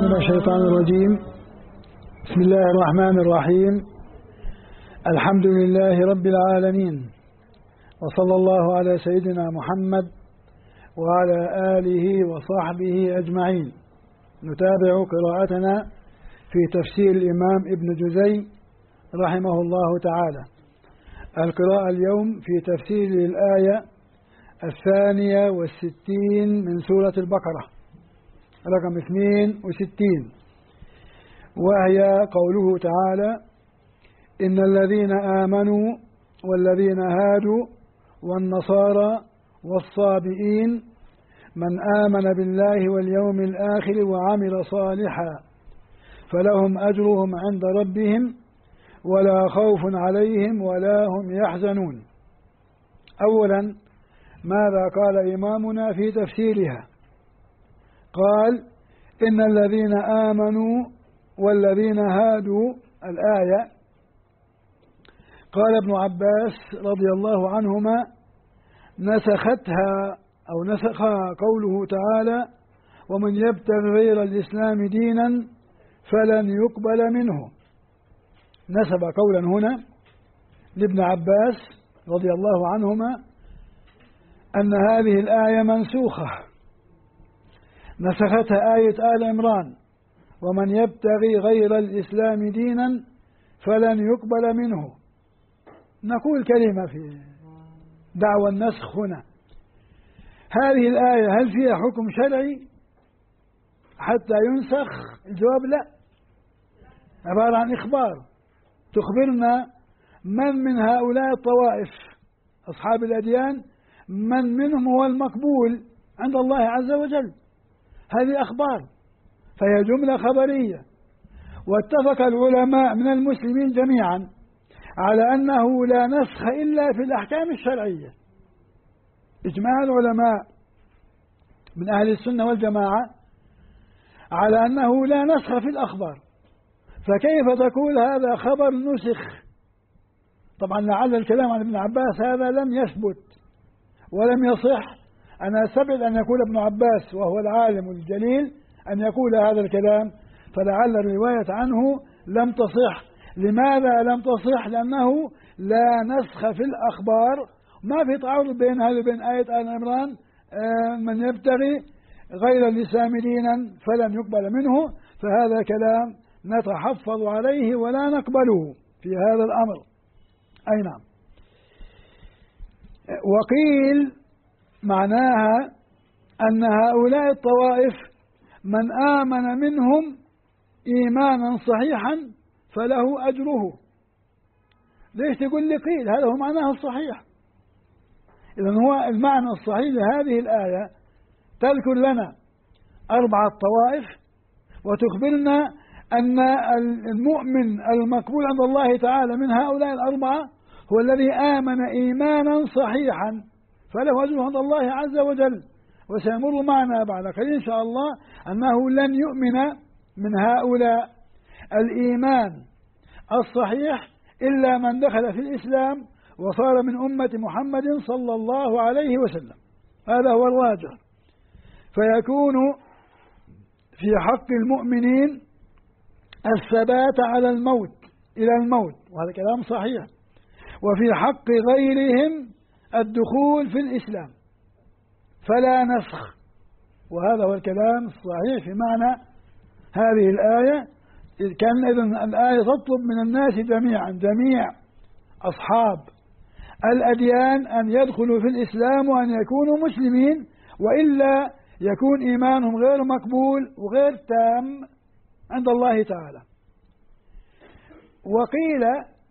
من الشيطان الرجيم. بسم الله الرحمن الرحيم. الحمد لله رب العالمين، وصلى الله على سيدنا محمد وعلى آله وصحبه أجمعين. نتابع قراءتنا في تفسير الإمام ابن جزي رحمه الله تعالى. القراءة اليوم في تفسير الآية 62 من سورة البقرة رقم 62، وهي قوله تعالى: إن الذين آمنوا والذين هادوا والنصارى والصابئين من آمن بالله واليوم الآخر وعمل صالحا فلهم أجرهم عند ربهم ولا خوف عليهم ولا هم يحزنون. أولا، ماذا قال إمامنا في تفسيرها؟ قال: إن الذين آمنوا والذين هادوا. الآية قال ابن عباس رضي الله عنهما: نسختها أو نسخها قوله تعالى: ومن يبتغ غير الإسلام دينا فلن يقبل منه. نسب قولا هنا لابن عباس رضي الله عنهما أن هذه الآية منسوخة، نسختها آية آل عمران: ومن يبتغي غير الإسلام دينا فلن يقبل منه. نقول كلمة في دعوى النسخ هنا. هذه الآية هل فيها حكم شرعي حتى ينسخ؟ الجواب لا، عبارة عن إخبار تخبرنا من هؤلاء الطوائف أصحاب الأديان من منهم هو المقبول عند الله عز وجل. هذه أخبار، فهي جملة خبرية. واتفق العلماء من المسلمين جميعا على أنه لا نسخ إلا في الأحكام الشرعية. إجماع العلماء من أهل السنة والجماعة على أنه لا نسخ في الأخبار. فكيف تقول هذا خبر نسخ؟ طبعا لعل الكلام عن ابن عباس هذا لم يثبت ولم يصح. أنا أستبعد أن يقول ابن عباس وهو العالم الجليل أن يقول هذا الكلام، فلعل الرواية عنه لم تصح. لماذا لم تصح؟ لأنه لا نسخ في الأخبار. ما في تعارض بين هذا وبين آية آل عمران: من يبتغي غير الإسلام دينا فلن يقبل منه. فهذا كلام نتحفظ عليه ولا نقبله في هذا الأمر. أي نعم. وقيل معناها أن هؤلاء الطوائف من آمن منهم إيمانا صحيحا فله أجره. ليش تقول لي قيل؟ هذا هو معناه الصحيح. إذن هو المعنى الصحيح لهذه الآية تذكر لنا 4 طوائف وتخبرنا أن المؤمن المقبول عند الله تعالى من هؤلاء 4 هو الذي آمن إيمانا صحيحا فله أجره عند الله عز وجل. وسيمر معنا بعد قليل إن شاء الله أنه لن يؤمن من هؤلاء الإيمان الصحيح إلا من دخل في الإسلام وصار من أمة محمد صلى الله عليه وسلم. هذا هو الراجح. فيكون في حق المؤمنين الثبات على الموت إلى الموت، وهذا كلام صحيح. وفي حق غيرهم الدخول في الإسلام، فلا نسخ. وهذا هو الكلام الصحيح في معنى هذه الآية. كان إذن الآية تطلب من الناس جميعا، جميع أصحاب الأديان، أن يدخلوا في الإسلام وأن يكونوا مسلمين، وإلا يكون إيمانهم غير مقبول وغير تام عند الله تعالى. وقيل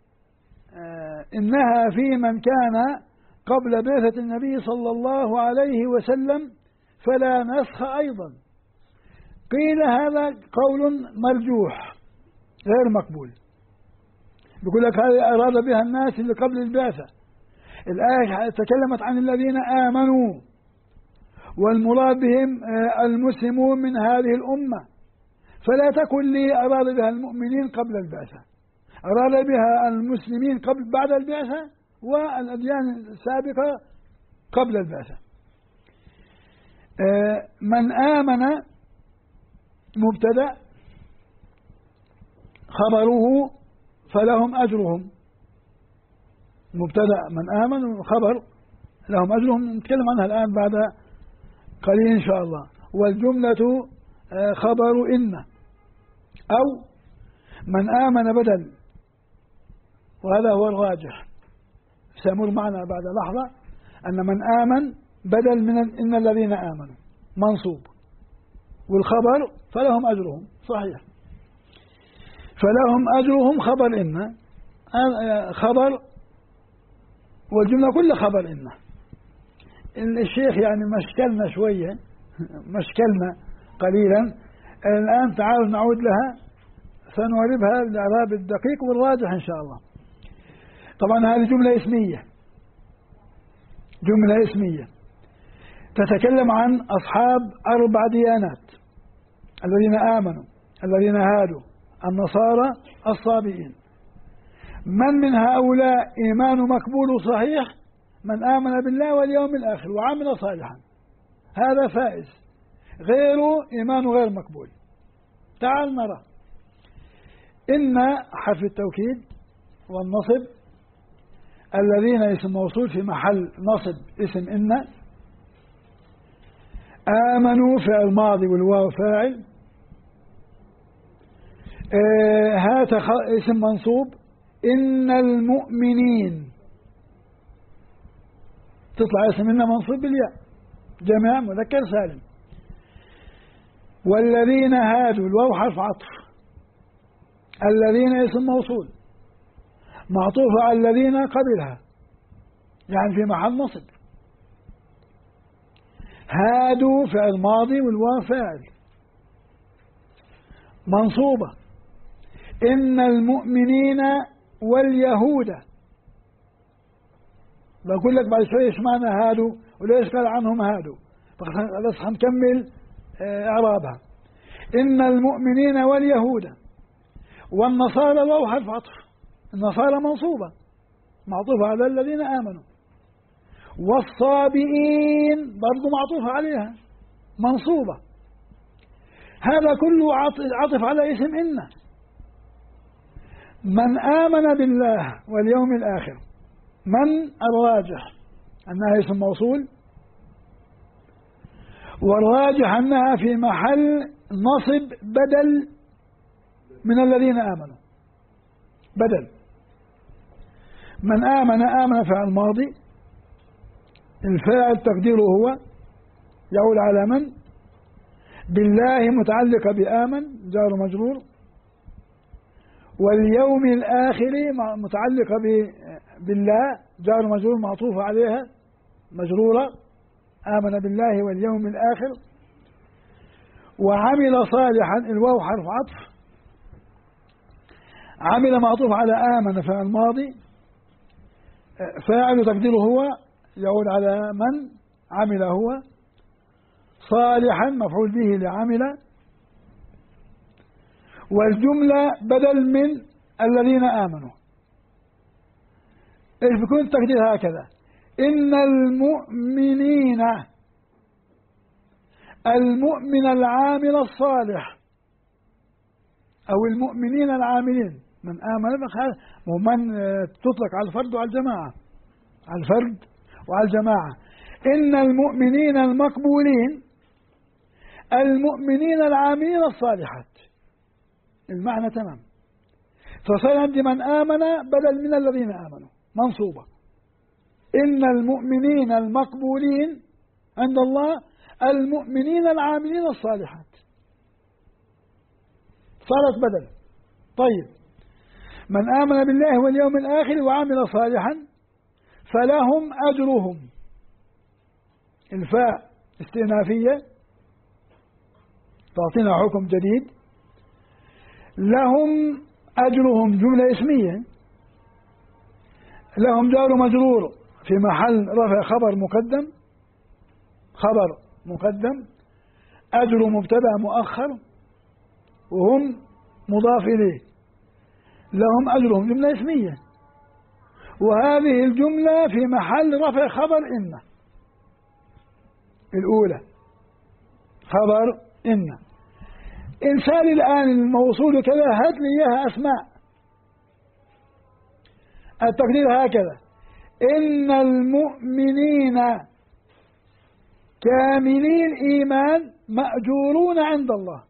إنها في من كان قبل بعثة النبي صلى الله عليه وسلم فلا نسخ أيضا. قيل هذا قول مرجوح غير مقبول. بيقول لك هذه أراد بها الناس اللي قبل البعثة. الآية تكلمت عن الذين آمنوا، والمراد بهم المسلمون من هذه الأمة. فلا تكن لي أراد بها المؤمنين قبل البعثة، أراد بها المسلمين قبل بعد البعثة، والأديان السابقة قبل البعثة. من آمن مبتدأ خبره فلهم أجرهم، مبتدأ من آمن، خبر لهم أجرهم نتكلم عنها الآن بعد قليل إن شاء الله. والجملة خبر إن، أو من آمن بدل، وهذا هو الراجح، سيمر معنا بعد لحظة أن من آمن بدل من إن الذين آمنوا منصوب، والخبر فلهم أجرهم صحيح، فلهم أجرهم خبر إن، خبر، والجملة كل خبر إن. الشيخ يعني مشكلنا شوية، مشكلنا قليلا. الآن تعالوا نعود لها، سنعربها بالإعراب الدقيق والراجح إن شاء الله. طبعا هذه جملة اسمية، جملة اسمية تتكلم عن أصحاب 4 ديانات: الذين آمنوا، الذين هادوا، النصارى، الصابئين. من هؤلاء إيمان مقبول صحيح؟ من آمن بالله واليوم الآخر وعمل صالحا، هذا فائز. غيره إيمان غير مقبول. تعال نرى. إن حرف التوكيد والنصب، الذين اسم موصول في محل نصب اسم إن، آمنوا فعل ماضي والواو فاعل، هات اسم منصوب، إن المؤمنين تطلع اسم إن منصوب بالياء، جمع مذكر سالم. والذين هادوا الواو حرف عطف، الذين اسم موصول معطوف على الذين قبلها، يعني في محل نصب. هادوا فعل ماضي والواو فاعل منصوبة. إن المؤمنين واليهود، بقول لك بعد شوية ايش معنى هادوا وليش قال عنهم هادوا، بس هنكمل إعرابها. إن المؤمنين واليهود والنصارى الواو حرف عطف، النصارى منصوبة معطوفة على الذين آمنوا. والصابئين برضو معطوفة عليها منصوبة. هذا كله عطف على اسم إن. من آمن بالله واليوم الآخر، من الراجح أنها اسم موصول، والراجح أنها في محل نصب بدل من الذين آمنوا، بدل. من آمن فعل ماضي، الفاعل تقديره هو يعود على من، بالله متعلقة بآمن جار مجرور، واليوم الآخر متعلقة بالله جار مجرور معطوفة عليها مجرورة، آمن بالله واليوم الآخر. وعمل صالحا الواو حرف عطف، عمل معطوف على آمن فعل ماضي، فاعل تقديره هو يعود على من، عمل هو، صالحا مفعول به لعمل. والجملة بدل من الذين آمنوا. إيش بيكون التقدير هكذا: إن المؤمنين، المؤمن العامل الصالح، أو المؤمنين العاملين. من آمن ومن تطلق على الفرد وعلى الجماعة، على الفرد وعلى الجماعة. إن المؤمنين المقبولين، المؤمنين العاملين الصالحات، المعنى تمام. فصار عندي من آمن بدل من الذين آمنوا منصوبة. إن المؤمنين المقبولين عند الله المؤمنين العاملين الصالحات، صارت بدل. طيب، من آمن بالله واليوم الآخر وعمل صالحا فلهم أجرهم، الفاء استئنافية تعطينا حكم جديد. لهم أجرهم جملة اسمية، لهم جار مجرور في محل رفع خبر مقدم، خبر مقدم، أجر مبتدأ مؤخر، وهم مضاف إليه. لهم أجرهم جملة اسمية، وهذه الجملة في محل رفع خبر إن، الأولى خبر إن. إنسان الآن الموصول كذا هات لي إياها أسماء. التقدير هكذا: إن المؤمنين كاملي الإيمان مأجورون عند الله.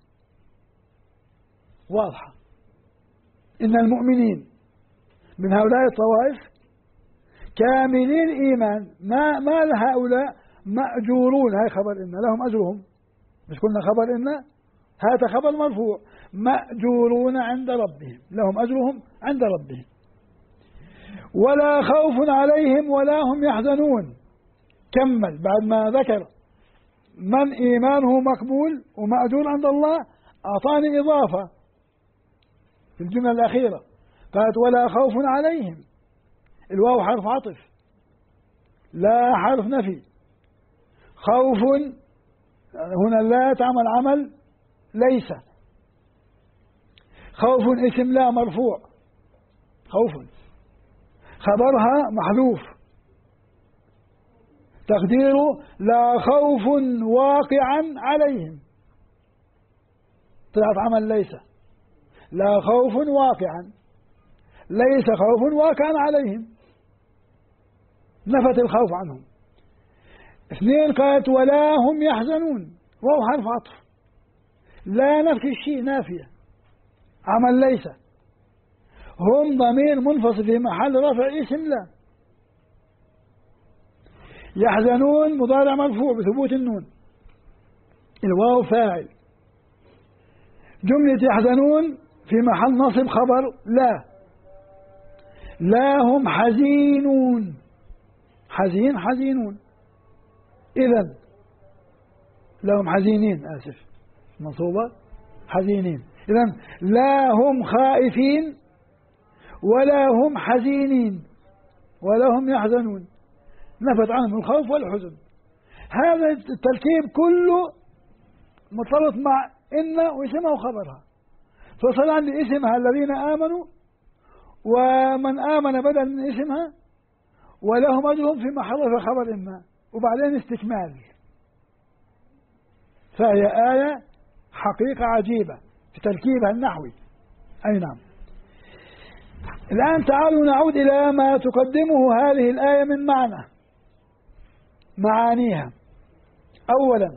واضحة. إن المؤمنين من هؤلاء الطوائف كاملي الإيمان، ما لهؤلاء مأجورون، هاي خبر إن لهم أجرهم، مش قلنا خبر إن، هذا خبر مرفوع، مأجورون عند ربهم، لهم أجرهم عند ربهم. ولا خوف عليهم ولا هم يحزنون. كمل بعد ما ذكر من إيمانه مقبول ومأجور عند الله، أعطاني إضافة في الجملة الأخيرة، قالت ولا خوف عليهم. الواو حرف عطف، لا حرف نفي. خوف هنا لا تعمل عمل ليس. خوف اسم لا مرفوع، خوف خبرها محذوف، تقديره لا خوف واقعا عليهم. طلعت عمل ليس، لا خوف واقعا، ليس خوف واقعا عليهم، نفت الخوف عنهم. اثنين قالت ولا هم يحزنون، وهو حرف عطف، لا نفس الشيء نافية، عمل ليس. هم ضمير منفصل في محل رفع اسم لا. يحزنون مضارع مرفوع بثبوت النون، الواو فاعل. جملة يحزنون في محل نصب خبر لا. لا هم حزينون، حزينون، إذن لهم حزينين، آسف منصوبة حزينين. إذن لا هم خائفين ولا هم حزينين ولا هم يحزنون، نفت عنهم الخوف والحزن. هذا التركيب كله مرتبط مع إن واسمها وخبرها، فصل عن اسمها الذين آمنوا، ومن آمن بدل من اسمها، ولهم أجرهم في محل خبر إن، وبعدين استكمال. فهي آية حقيقة عجيبة في تركيبها النحوي. أي نعم. الآن تعالوا نعود إلى ما تقدمه هذه الآية من معنى، معانيها. أولا،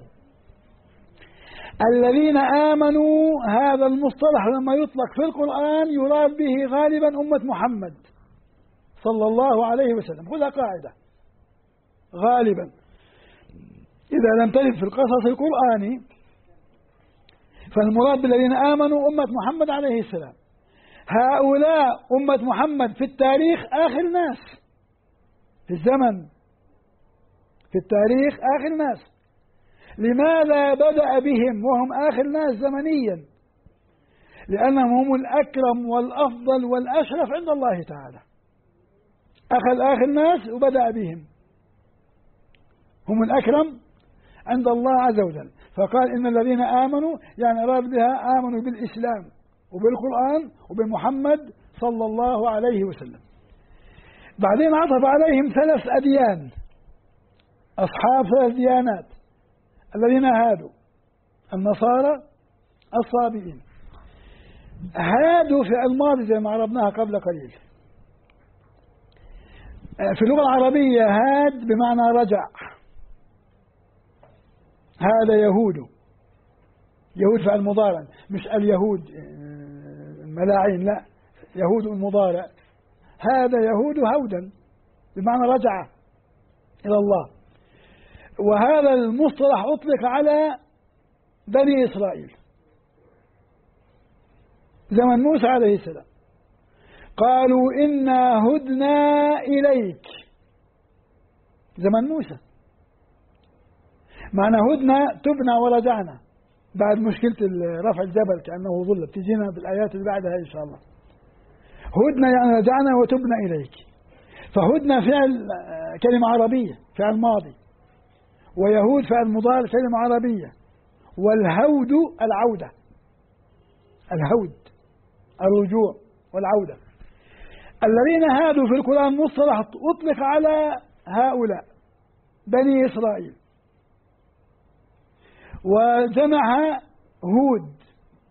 الذين آمنوا، هذا المصطلح لما يطلق في القرآن يراد به غالبا أمة محمد صلى الله عليه وسلم. خذها قاعدة، غالبا إذا لم ترد في القصص القرآني فالمراد بالذين آمنوا أمة محمد عليه السلام. هؤلاء أمة محمد في التاريخ آخر ناس، في الزمن، في التاريخ آخر ناس. لماذا بدأ بهم وهم آخر ناس زمنيا؟ لأنهم هم الأكرم والأفضل والأشرف عند الله تعالى. أخذ آخر ناس وبدأ بهم، هم الأكرم عند الله عز وجل. فقال إن الذين آمنوا، يعني أراد بها آمنوا بالإسلام وبالقرآن وبمحمد صلى الله عليه وسلم. بعدين عطف عليهم 3 أديان، أصحاب 3 ديانات: الذين هادوا، النصارى، الصابئين. هادوا في الماضي زي ما عرفناها قبل قليل. في اللغة العربية هاد بمعنى رجع، هذا يهود، يهود فعل مضارع، مش اليهود الملاعين، لا، يهود المضارع. هذا يهود هودا بمعنى رجع إلى الله. وهذا المصطلح أطلق على بني إسرائيل زمن موسى عليه السلام. قالوا إنا هدنا إليك، زمن موسى. معنى هدنا تبنا ورجعنا، بعد مشكلة رفع الجبل كأنه ظل، تجينا بالآيات اللي بعدها إن شاء الله. هدنا يعني رجعنا وتبنا إليك. فهدنا فعل كلمة عربية، فعل ماضي، ويهود فعل مضارع كلمة عربية، والهود العودة، الهود الرجوع والعودة. الذين هادوا في القرآن مصطلح أطلق على هؤلاء بني إسرائيل، وجمعها هود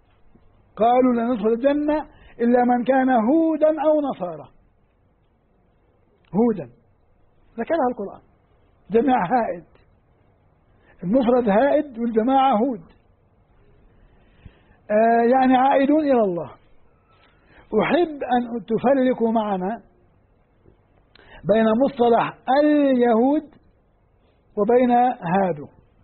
قالوا لن ندخل الجنة إلا من كان هودا أو نصارى. هودا ذكرها القرآن، جمع هائد، المفرد هائد والجماعة هود، يعني عائدون إلى الله. أحب أن تفرقوا معنا بين مصطلح اليهود وبين هادو.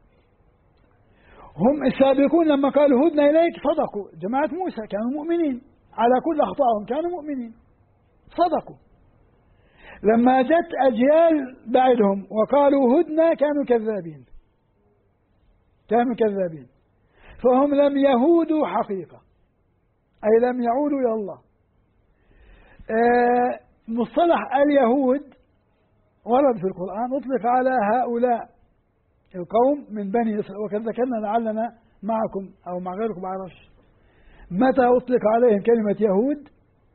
هم السابقون لما قالوا هدنا إليك صدقوا، جماعة موسى كانوا مؤمنين على كل أخطائهم، كانوا مؤمنين صدقوا. لما جت أجيال بعدهم وقالوا هدنا كانوا كذابين، كانوا كذابين. فهم لم يهودوا حقيقة، أي لم يعودوا إلى الله. مصطلح اليهود ورد في القرآن، أطلق على هؤلاء القوم من بني إسرائيل، وقد ذكرنا لعلنا معكم أو مع غيركم معرفش متى أطلق عليهم كلمة يهود.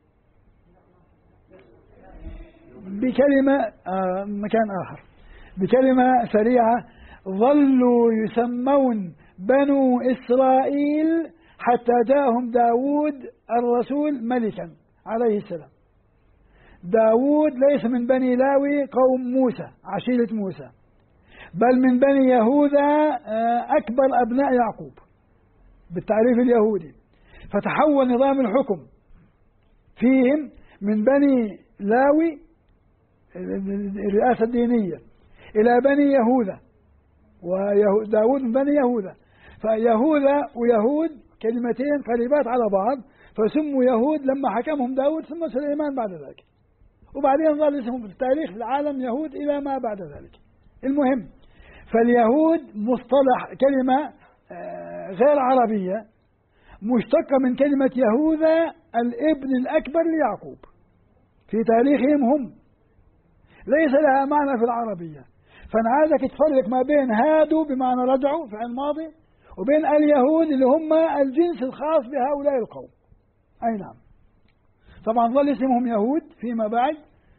بكلمة مكان آخر، بكلمة سريعة، ظلوا يسمون بنو إسرائيل حتى جاءهم داود الرسول ملكا عليه السلام. داود ليس من بني لاوي قوم موسى عشيرة موسى، بل من بني يهوذا أكبر أبناء يعقوب بالتعريف اليهودي. فتحول نظام الحكم فيهم من بني لاوي الرئاسة الدينية إلى بني يهوذا، وداود من بني يهوذا. فيهوذا ويهود كلمتين قريبات على بعض، فسموا يهود لما حكمهم داود، ثم سليمان بعد ذلك، وبعدين ظل اسمهم في التاريخ في العالم يهود إلى ما بعد ذلك. المهم، فاليهود مصطلح كلمة غير عربية مشتقة من كلمة يهوذا الابن الأكبر ليعقوب في تاريخهم هم، ليس لها معنى في العربية. فأنا عايزك تفرق ما بين هادوا بمعنى رجعوا في الماضي، وبين اليهود اللي هم الجنس الخاص بهؤلاء القوم. أي نعم، طبعا ظل اسمهم يهود فيما بعد،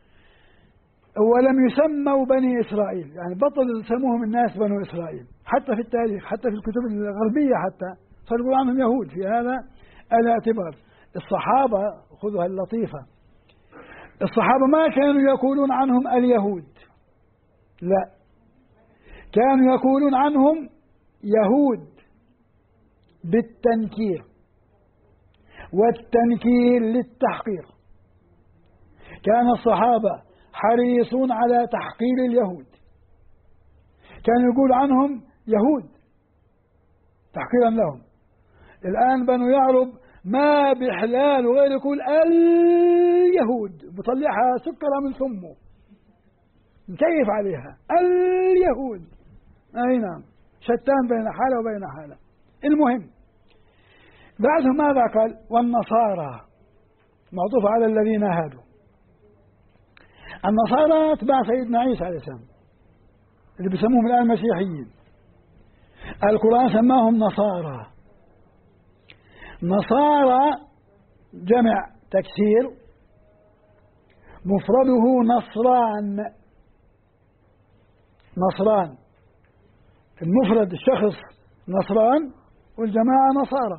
ولم يسموا بني إسرائيل، يعني بطل يسموهم الناس بنو إسرائيل حتى في التاريخ، حتى في الكتب الغربية حتى صاروا عنهم يهود في هذا الاعتبار. الصحابة خذوا اللطيفة، الصحابة ما كانوا يقولون عنهم اليهود، لا، كانوا يقولون عنهم يهود بالتنكير، والتنكير للتحقير. كان الصحابة حريصون على تحقير اليهود، كانوا يقول عنهم يهود تحقيرا لهم. الآن بنو يعرب ما بحلال وغير يقول اليهود، بطلعها سكرها من ثمه، مكيف عليها اليهود. أي نعم، شتان بين حالة وبين حالة. المهم، بعده ماذا قال؟ والنصارى، معطوف على الذين هادوا. النصارى اتباع سيدنا عيسى عليه السلام اللي بيسموهم الآن مسيحيين. القرآن سماهم نصارى. نصارى جمع تكسير، مفرده نصران. نصران المفرد الشخص نصران، والجماعة نصارى.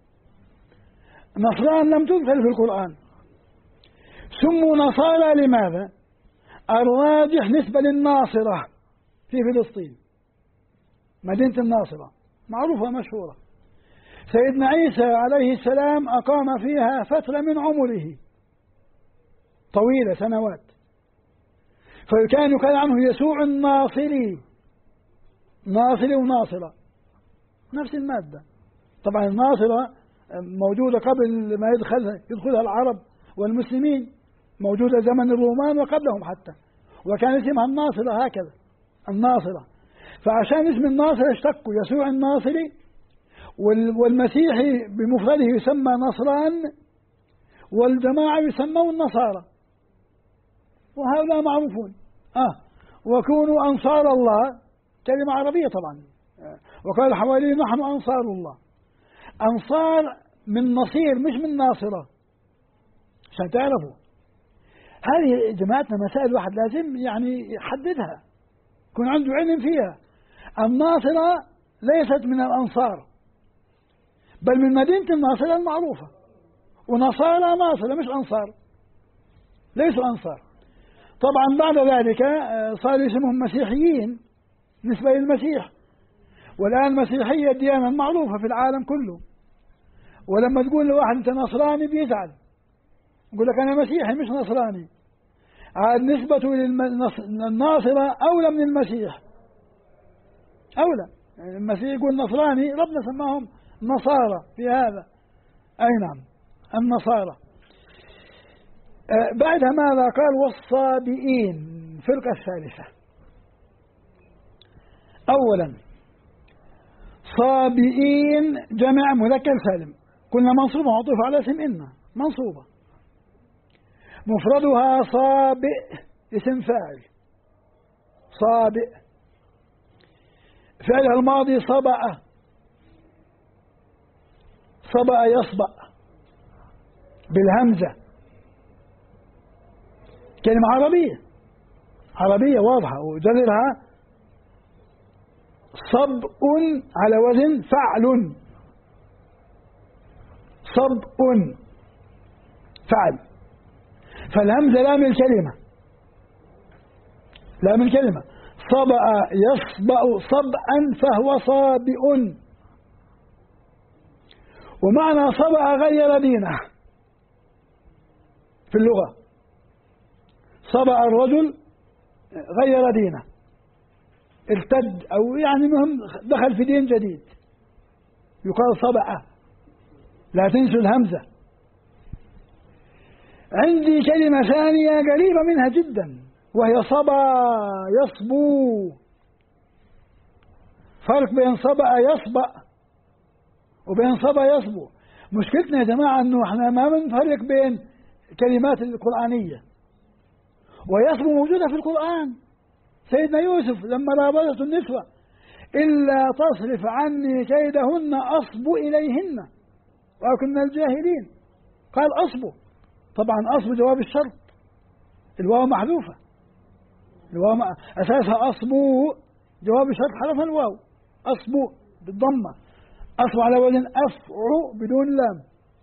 نصران لم تذكر في القرآن. سموا نصارى لماذا؟ الراجح نسبة للناصرة في فلسطين، مدينة الناصرة معروفة مشهورة. سيدنا عيسى عليه السلام أقام فيها فترة من عمره طويلة سنوات، فكان يقال عنه يسوع الناصري. ناصري وناصرة نفس المادة. طبعا الناصرة موجودة قبل ما يدخلها العرب والمسلمين، موجودة زمن الرومان وقبلهم حتى، وكان اسمها الناصرة هكذا، الناصرة. فعشان اسم الناصرة اشتقوا يسوع الناصري، والمسيحي بمفرده يسمى نصران، والجماعة يسمون النصارى، وهؤلاء معروفون. وكونوا أنصار الله كلمة عربية طبعا، وقال الحواريين نحن أنصار الله. أنصار من نصير مش من ناصرة، عشان تعرفوا. هذه جماعتنا مسائل واحد لازم يعني يحددها، يكون عنده علم فيها. الناصرة ليست من الأنصار، بل من مدينة الناصرة المعروفة، ونصارى ناصرة مش أنصار، ليسوا أنصار. طبعا بعد ذلك صار اسمهم مسيحيين نسبة للمسيح، والآن المسيحية ديانة معروفة في العالم كله، ولما تقول لواحد أنت نصراني بيزعل، يقول لك أنا مسيحي مش نصراني. عاد نسبته للناصرة أولى من المسيح، أولى. يعني المسيح يقول نصراني، ربنا سماهم نصارى في هذا. أي نعم النصارى. بعدها ماذا قال؟ والصابئين، الفرقة الثالثة. أولا صابئين جمع مذكر سالم، قلنا منصوبة معطوفة على اسم إن، منصوبة. مفردها صابئ، اسم فاعل صابئ. فعلها الماضي صبأ، صبأ يصبأ بالهمزة، كلمة عربية، عربية واضحة، وجذرها صبء على وزن فعل، صبء فعل، فالهمزة لام الكلمة، لام الكلمة. صبأ يصبأ صبأ فهو صابئ. ومعنى صبأ غير دينه في اللغة، صبأ الرجل غير دينه، ارتد، أو يعني مهم دخل في دين جديد، يقال صبأ. لا تنسوا الهمزة. عندي كلمة ثانية قريبة منها جدا، وهي صبا يصبو. فرق بين صبأ يصبأ وبين صبا يصبو. مشكلتنا يا جماعة أنه احنا ما بنفرق بين كلمات القرآنية. ويصبو موجودة في القرآن. سيدنا يوسف لما رابطته النسوة إلا تصرف عني كيدهن أصب إليهن وأكن من الجاهلين، قال أصبو. طبعا أصبو جواب الشرط، الواو محذوفة، الواو أساسها أصبو جواب الشرط حرف الواو، أصبو بالضمة، أصبو على وزن أفعو بدون لام.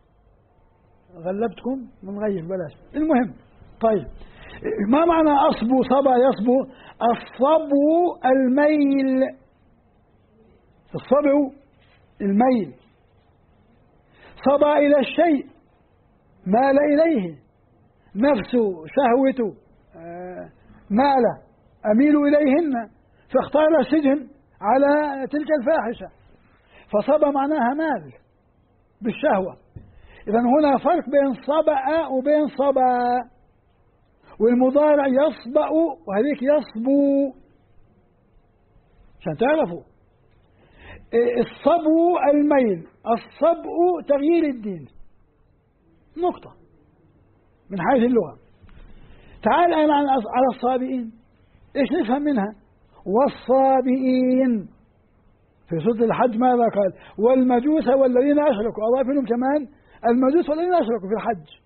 غلبتكم من غير بلاش. المهم طيب، ما معنى أصبو؟ صبا يصبو. الصبو الميل، الصبو الميل. صبا إلى الشيء، مال إليه، نفسه شهوته مال، أميل إليهن، فاختار السجن على تلك الفاحشة، فصبا معناها مال بالشهوة. إذن هنا فرق بين صبأ وبين صبا. والمضارع يصبأ وهذيك يصبو، عشان تعرفوا. الصبو الميل، الصبو تغيير الدين، نقطة من حيث اللغة. تعال الآن على الصابئين، إيش نفهم منها؟ والصابئين في سورة الحج ماذا قال؟ والمجوس والذين أشركوا، أضاف لهم كمان المجوس والذين أشركوا في الحج.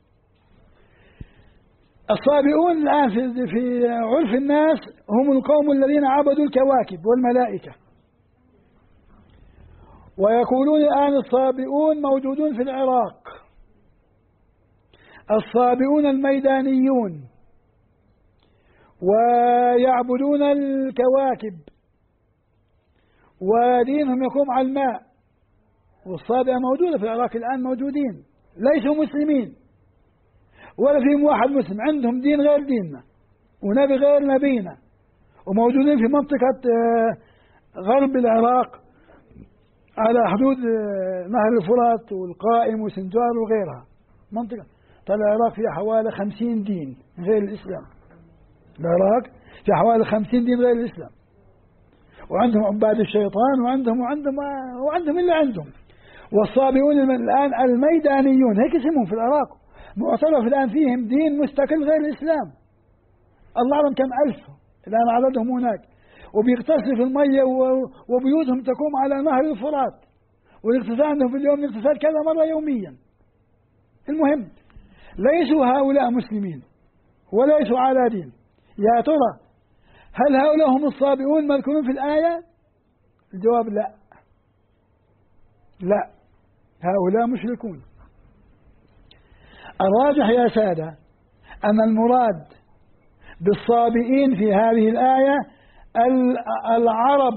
الصابئون الآن في عرف الناس هم القوم الذين عبدوا الكواكب والملائكة. ويقولون الآن الصابئون موجودون في العراق، الصابئون الميدانيون، ويعبدون الكواكب، ودينهم يقوم على الماء. والصابئة موجودة في العراق الآن، موجودين ليسوا مسلمين ولا فيهم واحد مسلم، عندهم دين غير ديننا ونبي غير نبينا، وموجودين في منطقة غرب العراق على حدود نهر الفرات والقائم وسنجار وغيرها. منطقة العراق فيها حوالي 50 دين غير الإسلام. العراق فيها حوالي 50 دين غير الإسلام، وعندهم عباد الشيطان، وعندهم اللي عندهم. والصابئون الآن الميدانيون، هيك اسمهم في العراق، معترف الآن فيهم دين مستقل غير الإسلام. الله أعلم كم ألف الآن عددهم هناك، وبيغتسلوا في المية، وبيوتهم تقوم على نهر الفرات، والاغتسال عندهم في اليوم الاغتسال كذا مرة يوميا. المهم ليسوا هؤلاء مسلمين وليسوا على دين. يا ترى هل هؤلاء هم الصابئون مذكورون في الآية؟ الجواب لا، لا. هؤلاء مشركون. الراجح يا سادة أن المراد بالصابئين في هذه الآية العرب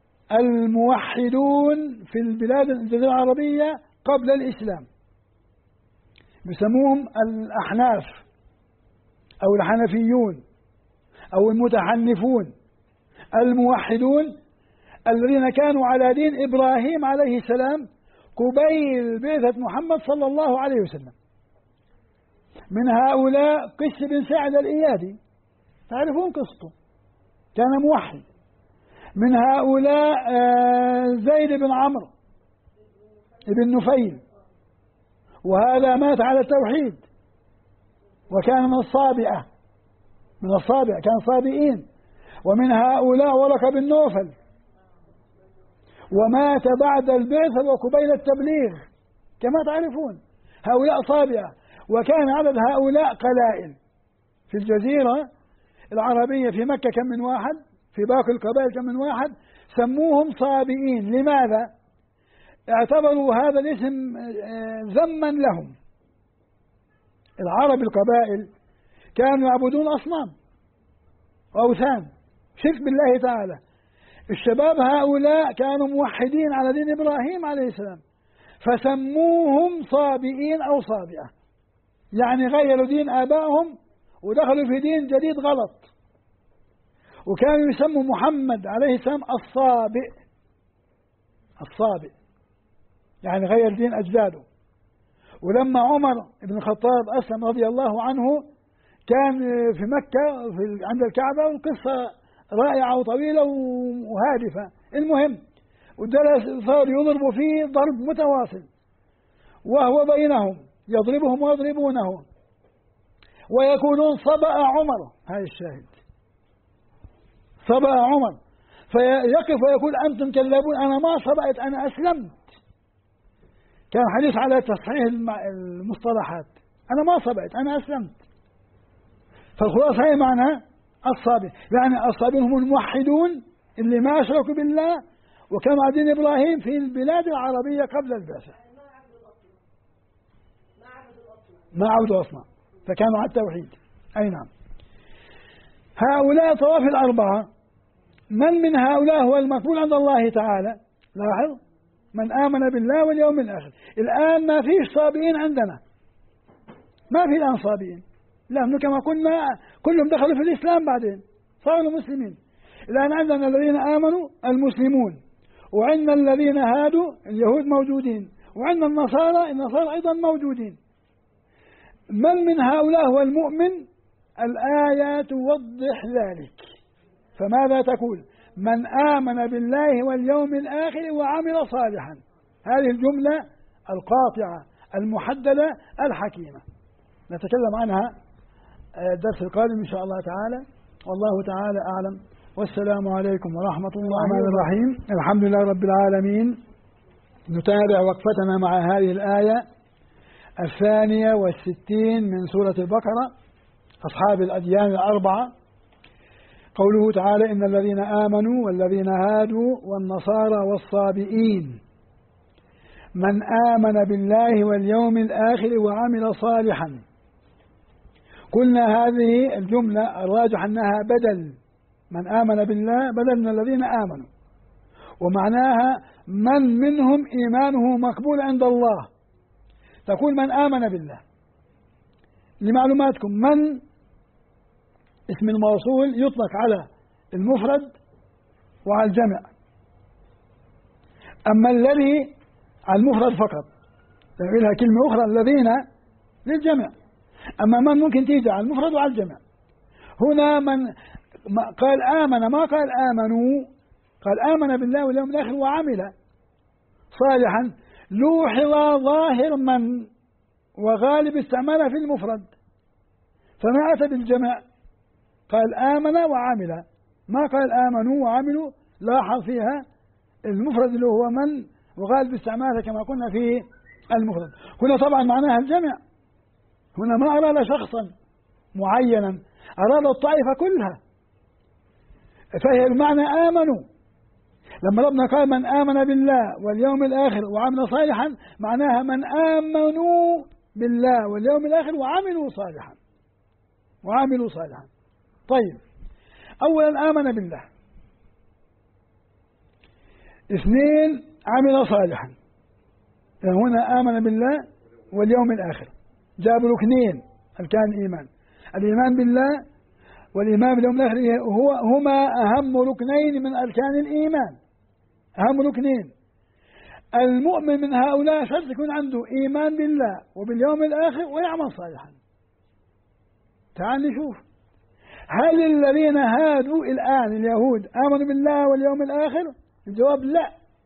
الموحدون في البلاد الجزيرة العربية قبل الإسلام، يسموهم الأحناف أو الحنفيون أو المتحنفون الموحدون الذين كانوا على دين إبراهيم عليه السلام قبيل بعثة محمد صلى الله عليه وسلم. من هؤلاء قس بن سعد الإيادي، تعرفون قصته، كان موحد. من هؤلاء زيد بن عمرو بن نفيل، وهذا مات على التوحيد وكان من الصابئة، من الصابئة، كان صابئين. ومن هؤلاء ورقة بن نوفل، ومات بعد البعثة وقبيل التبليغ كما تعرفون. هؤلاء صابئة، وكان عدد هؤلاء قلائل في الجزيرة العربية. في مكة كم من واحد، في باقي القبائل كم من واحد، سموهم صابئين. لماذا؟ اعتبروا هذا الاسم ذما لهم. العرب القبائل كانوا يعبدون أصنام وأوثان، شرك بالله تعالى. الشباب هؤلاء كانوا موحدين على دين إبراهيم عليه السلام، فسموهم صابئين أو صابئة، يعني غيروا دين آبائهم ودخلوا في دين جديد غلط. وكانوا يسموا محمد عليه السلام الصابئ، الصابئ يعني غير دين أجداده. ولما عمر بن الخطاب أسلم رضي الله عنه كان في مكة عند الكعبة، والقصة رائعة وطويلة وهادفة. المهم صار يضرب فيه ضرب متواصل وهو بينهم، يضربهم ويضربونه ويقولون صبأ عمر. هاي الشاهد، صبأ عمر. فيقف ويقول أنتم كذابون، أنا ما صبأت، أنا أسلمت. كان حديث على تصحيح المصطلحات، أنا ما صبأت، أنا أسلمت. فالخلاصة هي معنى الصابئ، يعني الصابئين هم الموحدون اللي ما أشركوا بالله وكانوا على دين إبراهيم في البلاد العربية قبل البعثة، ما عبدوا أصنام، فكانوا على التوحيد. أي نعم. هؤلاء طوائف الأربعة، من هؤلاء هو المقبول عند الله تعالى؟ لاحظ، من آمن بالله واليوم الآخر. الآن ما فيش صابئين عندنا، ما في الآن صابئين، لأنه كما قلنا كلهم دخلوا في الإسلام بعدين صاروا مسلمين. الآن عندنا الذين آمنوا المسلمون، وعندنا الذين هادوا اليهود موجودين، وعندنا النصارى أيضا موجودين. من هؤلاء هو المؤمن؟ الآية توضح ذلك. فماذا تقول؟ من آمن بالله واليوم الآخر وعمل صالحا. هذه الجملة القاطعة المحددة الحكيمة نتكلم عنها الدرس القادم إن شاء الله تعالى، والله تعالى أعلم. والسلام عليكم ورحمة الله وبركاته. الحمد لله رب العالمين. نتابع وقفتنا مع هذه الآية 62 من سورة البقرة، أصحاب الأديان الأربعة. قوله تعالى: إن الذين آمنوا والذين هادوا والنصارى والصابئين من آمن بالله واليوم الآخر وعمل صالحا. قلنا هذه الجملة الراجح أنها بدل، من آمن بالله بدل من الذين آمنوا، ومعناها من منهم إيمانه مقبول عند الله. تقول من آمن بالله. لمعلوماتكم، من اسم الموصول يطلق على المفرد وعلى الجمع، أما الذي على المفرد فقط، تقولها كلمة أخرى الذين للجمع، أما من ممكن تيجي على المفرد وعلى الجمع. هنا من قال آمن، ما قال آمنوا، قال آمن بالله واليوم الآخر وعمل صالحا. لوحظ ظاهر من وغالب استعمالها في المفرد، فما أتى بالجمع، قال آمن وعمل، ما قال آمنوا وعملوا. لاحظ فيها المفرد اللي هو من وغالب استعمالها كما قلنا في المفرد. هنا طبعا معناها الجمع، هنا ما أراد شخصا معينا، أراد الطائفة كلها، فهي المعنى آمنوا. لما ربنا قال من آمن بالله واليوم الآخر وعمل صالحا، معناها من آمنوا بالله واليوم الآخر وعملوا صالحا. طيب، أولا آمن بالله، اثنين عمل صالحا. هنا آمن بالله واليوم الآخر، جابوا ركنين أركان الإيمان، الإيمان بالله والإيمان باليوم الآخر هما أهم ركنين من أركان الإيمان، أهم ركنين. المؤمن من هؤلاء شرط يكون عنده إيمان بالله وباليوم الآخر ويعمل صالحا. تعال نشوف، هل الذين هادوا الآن اليهود آمنوا بالله واليوم الآخر؟ الجواب لا.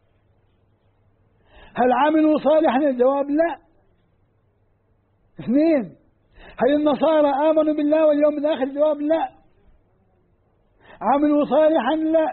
هل عملوا صالحا؟ الجواب لا. اثنين، هل النصارى آمنوا بالله واليوم الآخر؟ الجواب لا. عملوا صالحا؟ لا.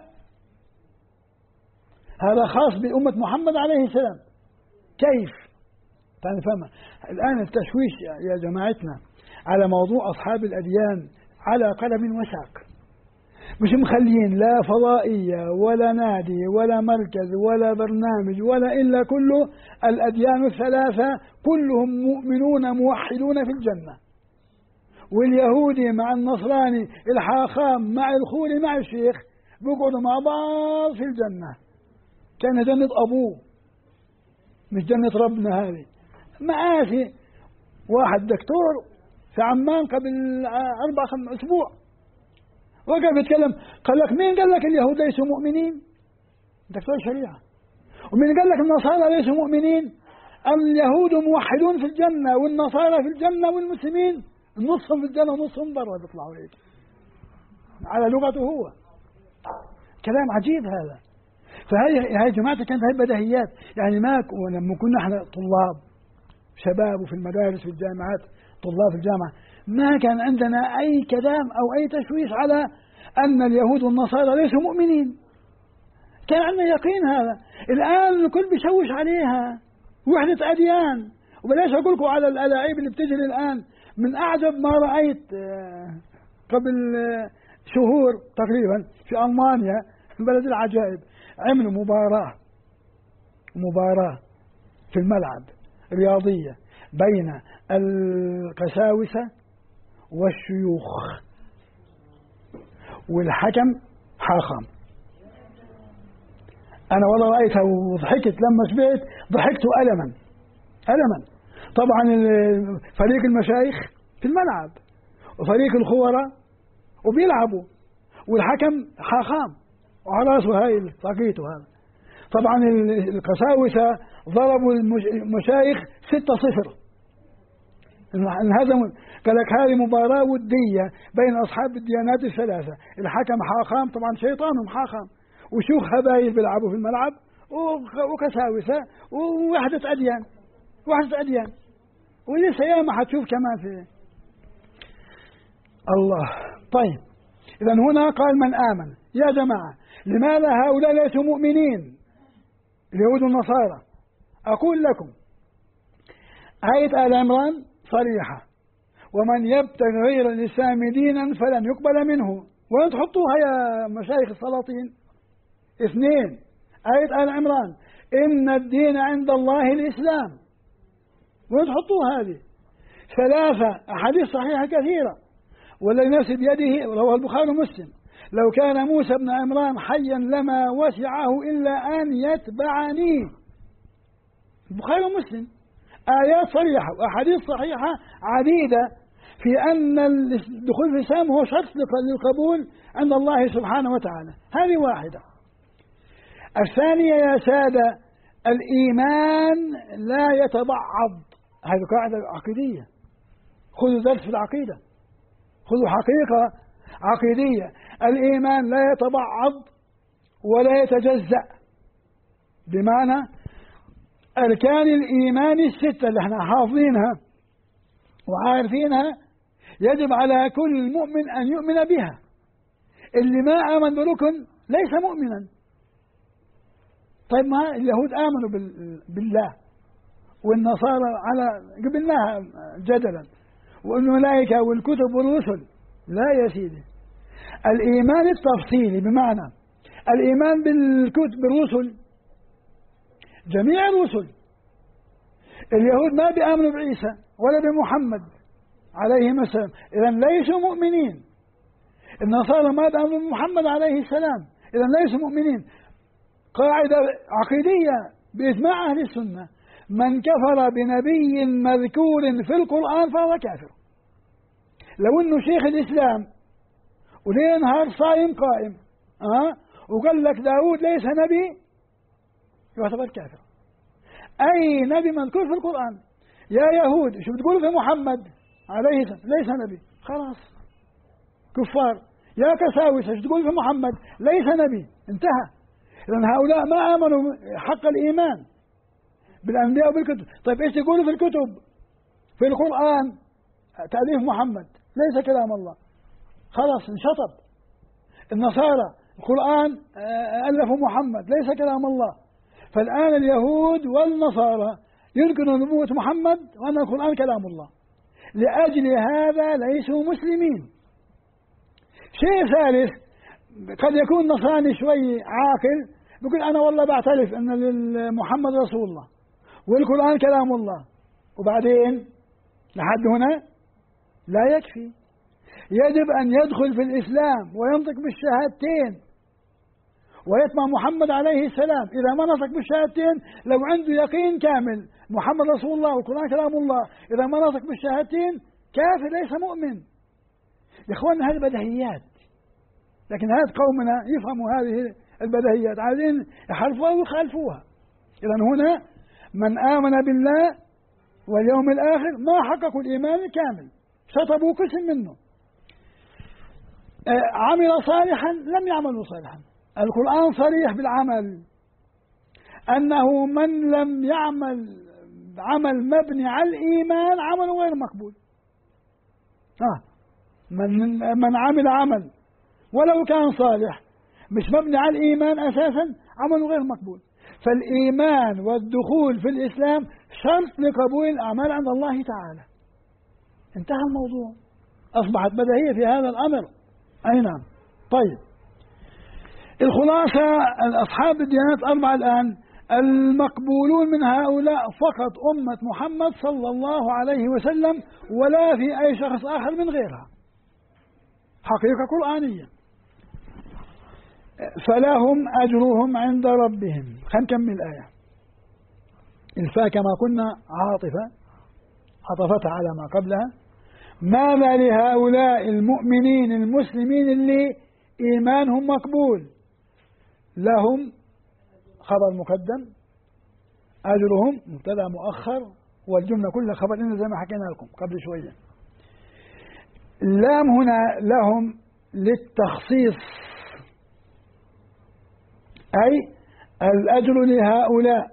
هذا خاص بأمة محمد عليه السلام. كيف؟ تعال نفهمها. الآن التشويش يا جماعتنا على موضوع أصحاب الأديان على قلم وساق، مش مخلين لا فضائية ولا نادي ولا مركز ولا برنامج ولا إلا كله الأديان الثلاثة كلهم مؤمنون موحدون في الجنة، واليهودي مع النصراني الحاخام مع الخولي مع الشيخ بيقعدوا مع بعض في الجنة، كان جنة أبوه مش جنة ربنا. هذه مآسي. واحد دكتور في عمان قبل 4-5 أسبوع وقف يتكلم، قال لك مين قال لك اليهود ليسوا مؤمنين؟ دكتور شريعة. ومين قال لك النصارى ليسوا مؤمنين؟ اليهود موحدون في الجنة والنصارى في الجنة والمسلمين نصهم في الجنة ونصهم برا بيطلعوا هيك على لغته هو. كلام عجيب هذا. فهي جماعة كانت هاي بديهيات، يعني ما لما كنا احنا طلاب شباب وفي المدارس في الجامعات طلاب في الجامعة ما كان عندنا أي كلام أو أي تشويش على أن اليهود والنصارى ليسوا مؤمنين، كان عندنا يقين هذا. الآن الكل بيشوش عليها وحدة أديان. وبلاش أقول لكم على الألاعيب اللي بتجري الآن، من أعجب ما رأيت قبل شهور تقريبا في ألمانيا بلد العجائب عملوا مباراة في الملعب رياضية بين القساوسة والشيوخ والحكم حاخام. أنا والله رأيتها وضحكت، لما سمعت ضحكت ألما. طبعا فريق المشايخ في الملعب وفريق الخورة وبيلعبوا والحكم حاخام وعلى راسه هاي طاقيته هذا. طبعا القساوسة ضربوا المشايخ 6-0 انهزموا. قال لك هذه مباراة ودية بين أصحاب الديانات الثلاثة، الحكم حاخام طبعا شيطانهم حاخام وشيوخ هبايل بيلعبوا في الملعب وكساوسة ووحدة أديان ولسه ياما حتشوف كمان في الله. طيب، إذا هنا قال من آمن. يا جماعة، لماذا هؤلاء ليسوا مؤمنين اليهود والنصارى؟ أقول لكم آية آل عمران صريحة: ومن يبتغي غير الإسلام دينا فلن يقبل منه. وين تحطوها يا مشايخ السلاطين؟ 2 آية آل عمران: إن الدين عند الله الإسلام. وين تحطوها هذه؟ 3 أحاديث صحيحة كثيرة: والذي نفسي بيده رواه البخاري ومسلم: لو كان موسى بن عمران حيا لما وسعه إلا أن يتبعني. البخاري ومسلم، آيات صريحة وأحاديث صحيحة عديدة في أن الدخول في الإسلام هو شرط للقبول عند الله سبحانه وتعالى. هذه واحدة. الثانية يا سادة: الإيمان لا يتبعض. هذه قاعدة عقيدية، خذوا درس في العقيدة، خذوا حقيقة عقيدية. الإيمان لا يتبعض ولا يتجزأ، بمعنى أركان الإيمان 6 اللي احنا حافظينها وعارفينها يجب على كل مؤمن أن يؤمن بها. اللي ما آمن بركن ليس مؤمنا. طيب، ما اليهود آمنوا بالله والنصارى على قبلناها جدلا، والملائكة والكتب والرسل. لا يا سيدي، الإيمان التفصيلي بمعنى الإيمان بالرسل، جميع الرسل. اليهود ما بيآمنوا بعيسى ولا بمحمد عليهم السلام، إذا ليسوا مؤمنين. النصارى ما بيآمنوا بمحمد عليه السلام، إذا ليسوا مؤمنين. قاعدة عقيدية بإجماع أهل السنة: من كفر بنبي مذكور في القرآن فهو كافر. لو إنه شيخ الإسلام وليل نهار صايم قائم وقال لك داود ليس نبي، يعتبر كافر. أي نبي مذكور في القرآن، يا يهود شو بتقولوا في محمد عليه السلام ليس نبي، خلاص كفار. يا كساوسة شو تقول في محمد ليس نبي، انتهى. لأن هؤلاء ما آمنوا حق الإيمان بالأنبياء وبالكتب. طيب إيش يقولوا في الكتب؟ في القرآن تأليف محمد ليس كلام الله، خلاص انشطب. النصارى القرآن ألفوا محمد ليس كلام الله. فالآن اليهود والنصارى ينكرون نبوة محمد وأن القرآن كلام الله، لأجل هذا ليسوا مسلمين. شيء ثالث، قد يكون نصراني شوي عاقل بيقول أنا والله بعترف أن محمد رسول الله والقرآن كلام الله، وبعدين لحد هنا لا يكفي، يجب أن يدخل في الإسلام وينطق بالشهادتين ويتبع محمد عليه السلام. إذا ما نطق بالشهادتين، لو عنده يقين كامل محمد رسول الله والقرآن كلام الله، إذا ما نطق بالشهادتين كافر ليس مؤمن. يا إخواننا هذه بديهيات، لكن هذا قومنا يفهموا هذه البديهيات، عايزين يحرفوها ويخالفوها. إذا هنا من آمن بالله واليوم الآخر ما حققوا الإيمان الكامل، شطبوا قسم منه. عمل صالحا لم يعملوا صالحا. القرآن صريح بالعمل، أنه من لم يعمل عمل مبني على الإيمان عمله غير مقبول. من عمل عمل ولو كان صالح مش مبني على الإيمان أساسا عمله غير مقبول. فالإيمان والدخول في الإسلام شرط لقبول الأعمال عند الله تعالى. انتهى الموضوع، أصبحت بديهية في هذا الأمر. أي نعم. طيب، الخلاصة أصحاب الديانات الأربعة الآن المقبولون من هؤلاء فقط أمة محمد صلى الله عليه وسلم، ولا في أي شخص آخر من غيرها، حقيقة قرآنية. فلهم أجرهم عند ربهم. خلينا نكمل الآية. الفاء كما قلنا عاطفة عطفتها على ما قبلها. ماذا لهؤلاء المؤمنين المسلمين اللي إيمانهم مقبول؟ لهم خبر مقدم، أجرهم مبتدأ مؤخر، والجملة كلها خبر إن زي ما حكينا لكم قبل شوية. اللام هنا لهم للتخصيص، أي الأجر لهؤلاء،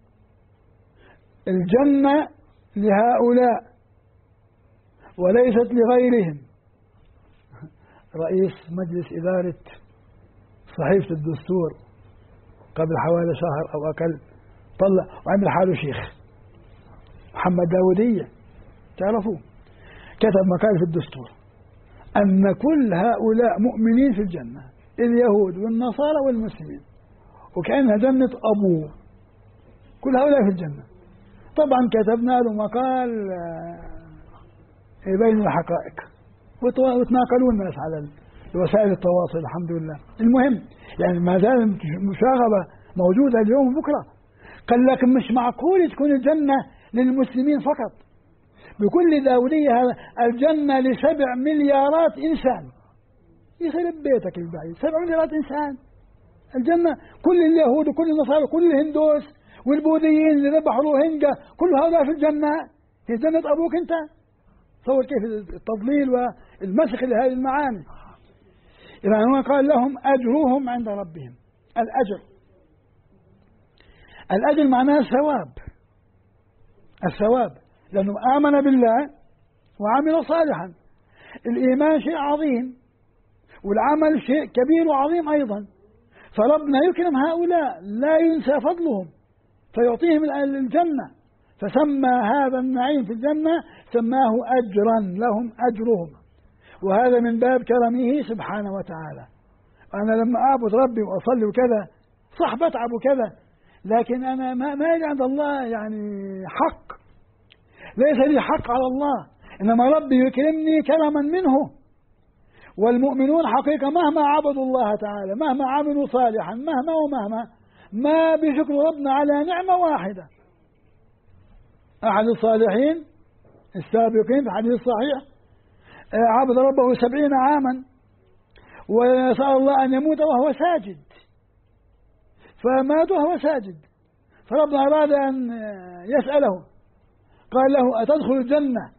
الجنة لهؤلاء وليست لغيرهم. رئيس مجلس إدارة صحيفة الدستور قبل حوالي شهر أو أقل طلع وعمل حاله شيخ، محمد داودية تعرفوه، كتب مقال في الدستور أن كل هؤلاء مؤمنين في الجنة، اليهود والنصارى والمسلمين، وكأنها جنة أبوه، كل هؤلاء في الجنة. طبعا كتبنا له مقال يبين الحقائق، وتناقلوا الناس على وسائل التواصل الحمد لله. المهم يعني ما زال المشاغبة موجودة اليوم وبكرة. قال لك مش معقول تكون الجنة للمسلمين فقط، بكل داولية الجنة ل7 مليارات إنسان. يخرب بيتك البعيد، 7 مليارات إنسان الجنة، كل اليهود وكل النصارى وكل الهندوس والبوذيين اللي ذبحوا روهينجا، كل هؤلاء في الجنة. في جنة أبوك أنت. تصور كيف التضليل والمسخ لهذه المعاني. إذا هو قال لهم أجرهم عند ربهم. الأجر معناه الثواب، لأنه آمن بالله وعمل صالحا. الإيمان شيء عظيم والعمل شيء كبير وعظيم أيضا، فربنا يكرم هؤلاء لا ينسى فضلهم فيعطيهم الجنة، فسمى هذا النعيم في الجنة سماه أجرا، لهم أجرهم، وهذا من باب كرمه سبحانه وتعالى. أنا لما أعبد ربي وأصلي وكذا صح بتعب وكذا، لكن أنا ما يجي عند الله يعني حق، ليس لي حق على الله، إنما ربي يكرمني كرما منه. والمؤمنون حقيقة مهما عبدوا الله تعالى، مهما عملوا صالحا، مهما ما بشكر ربنا على نعمة واحدة. أحد الصالحين السابقين في حديث صحيح عبد ربه 70 عاما ويسأل الله أن يموت وهو ساجد، فمات وهو ساجد، فربنا أراد أن يسأله، قال له أتدخل الجنة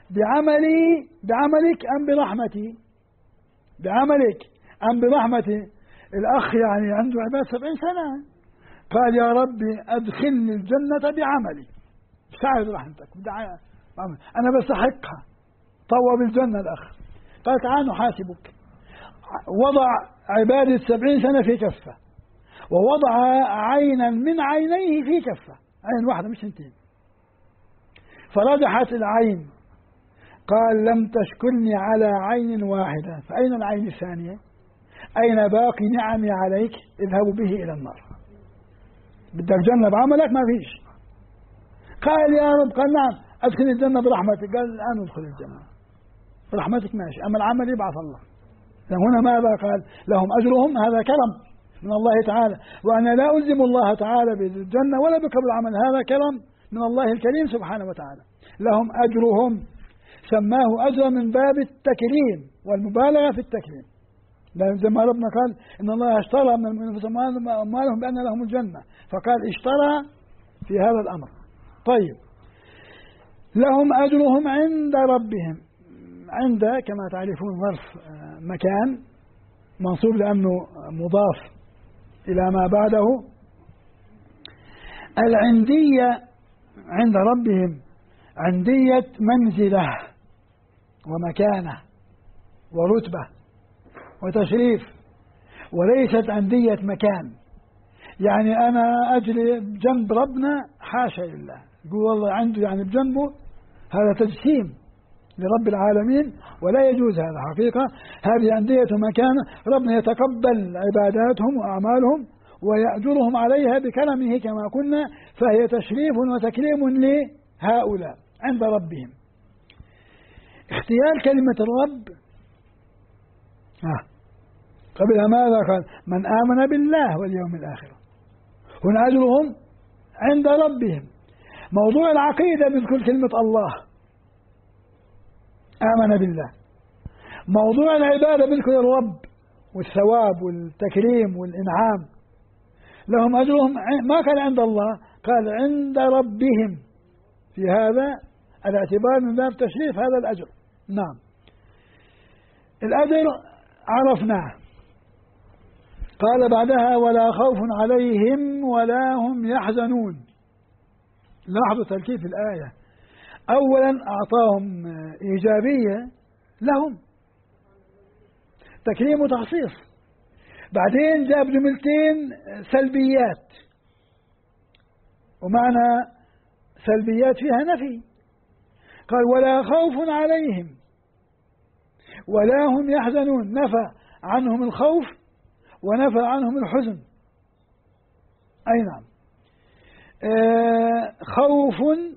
بعملك أم برحمتي؟ بعملك أم برحمتي؟ الأخ يعني عنده عباد 70 سنة، قال يا ربي أدخلني الجنة بعملي، ساعد رحمتك، أنا بستحقها، طوى بالجنة الأخ. قال تعال نحاسبك. وضع عبادة 70 سنة في كفة، ووضع عينا من عينيه في كفة، عين واحدة مش اثنتين، فرجحت العين، قال لم تشكرني على عين واحدة، فأين العين الثانية؟ أين باقي نعمي عليك؟ اذهبوا به إلى النار. بدك جنة بعملك؟ ما فيش. قال يا رب، قال نعم أدخل الجنة برحمتك، قال الآن ادخل الجنة برحمتك ماشي، أما العمل يبعث الله. هنا ماذا قال؟ لهم أجرهم، هذا كرم من الله تعالى، وأنا لا ألزم الله تعالى بالجنة ولا بقبول العمل، هذا كرم من الله الكريم سبحانه وتعالى. لهم أجرهم، سماه أجر من باب التكريم والمبالغة في التكريم، زي ما ربنا قال إن الله اشترى من المؤمنين أموالهم بأن لهم الجنة، فقال اشترى في هذا الأمر. طيب، لهم أجرهم عند ربهم، عند كما تعرفون ظرف مكان منصوب لأنه مضاف إلى ما بعده. العندية عند ربهم عندية منزلة ومكانة ورتبة وتشريف، وليست عندية مكان. يعني أنا أجري بجنب ربنا حاشا لله، يقول والله عنده يعني بجنبه، هذا تجسيم لرب العالمين ولا يجوز هذا حقيقة. هذه أندية مكانة، ربنا يتقبل عباداتهم وأعمالهم ويأجرهم عليها بكرمه كما قلنا، فهي تشريف وتكريم لهؤلاء عند ربهم. اختيار كلمة الرب قبل ماذا قال؟ من آمن بالله واليوم الآخر. هنا أجرهم عند ربهم. موضوع العقيدة بذكر كلمة الله آمن بالله، موضوع العبادة بذكر الرب والثواب والتكريم والإنعام. لهم أجرهم ما كان عند الله، قال عند ربهم، في هذا الاعتبار من باب تشريف هذا الأجر. نعم، الأجر عرفناه. قال بعدها ولا خوف عليهم ولا هم يحزنون. لاحظوا تركيب الآية، أولا أعطاهم إيجابية لهم، تكريم وتخصيص، بعدين جاب جملتين سلبيات، ومعنى سلبيات فيها نفي، قال ولا خوف عليهم ولا هم يحزنون، نفى عنهم الخوف ونفى عنهم الحزن. أي نعم. خوف،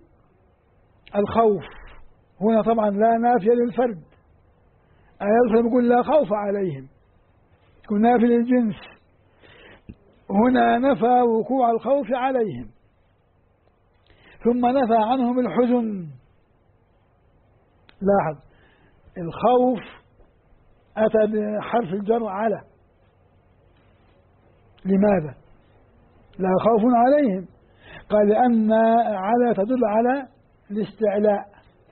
الخوف هنا طبعا لا نافية للفرد، الفرد يقول لا خوف عليهم، يكون نافي للجنس، هنا نفى وقوع الخوف عليهم، ثم نفى عنهم الحزن. لاحظ الخوف أتى بحرف الجر على، لماذا؟ لا خوف عليهم، قال لأن على تدل على الاستعلاء،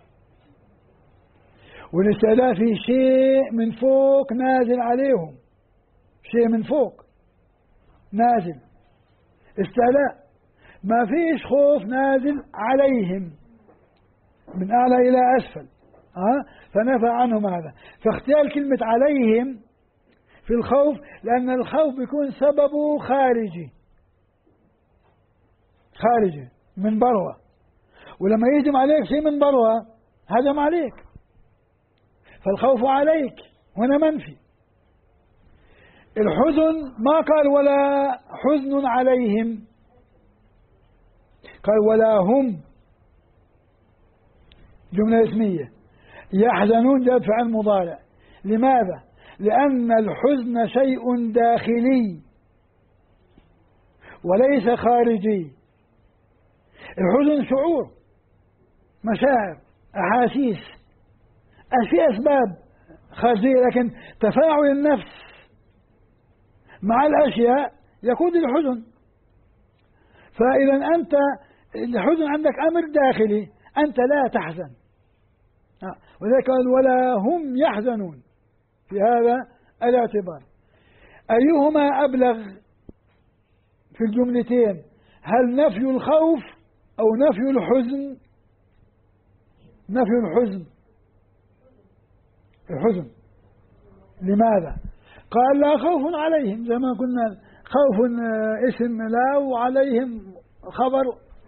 والاستعلاء في شيء من فوق نازل عليهم، شيء من فوق نازل، استعلاء، ما فيش خوف نازل عليهم من أعلى إلى أسفل، فنفى عنهم هذا. فاختيار كلمة عليهم في الخوف لأن الخوف بيكون سببه خارجي من بروة، ولما يهجم عليك شيء من بروة هجم عليك، فالخوف عليك هنا منفي. الحزن ما قال ولا حزن عليهم، قال ولا هم، جملة اسمية. يحزنون جاءت فعل مضارع. لماذا؟ لأن الحزن شيء داخلي وليس خارجي. الحزن شعور، مشاعر، أحاسيس، في أسباب خارجية، لكن تفاعل النفس مع الأشياء يقود الحزن. فإذا أنت الحزن عندك أمر داخلي، أنت لا تحزن. وذلك قال ولا هم يحزنون في هذا الاعتبار. أيهما أبلغ في الجملتين؟ هل نفي الخوف أو نفي الحزن؟ نفي الحزن. الحزن. لماذا؟ قال لا خوف عليهم، زي ما قلنا خوف اسم لا وعليهم خبر.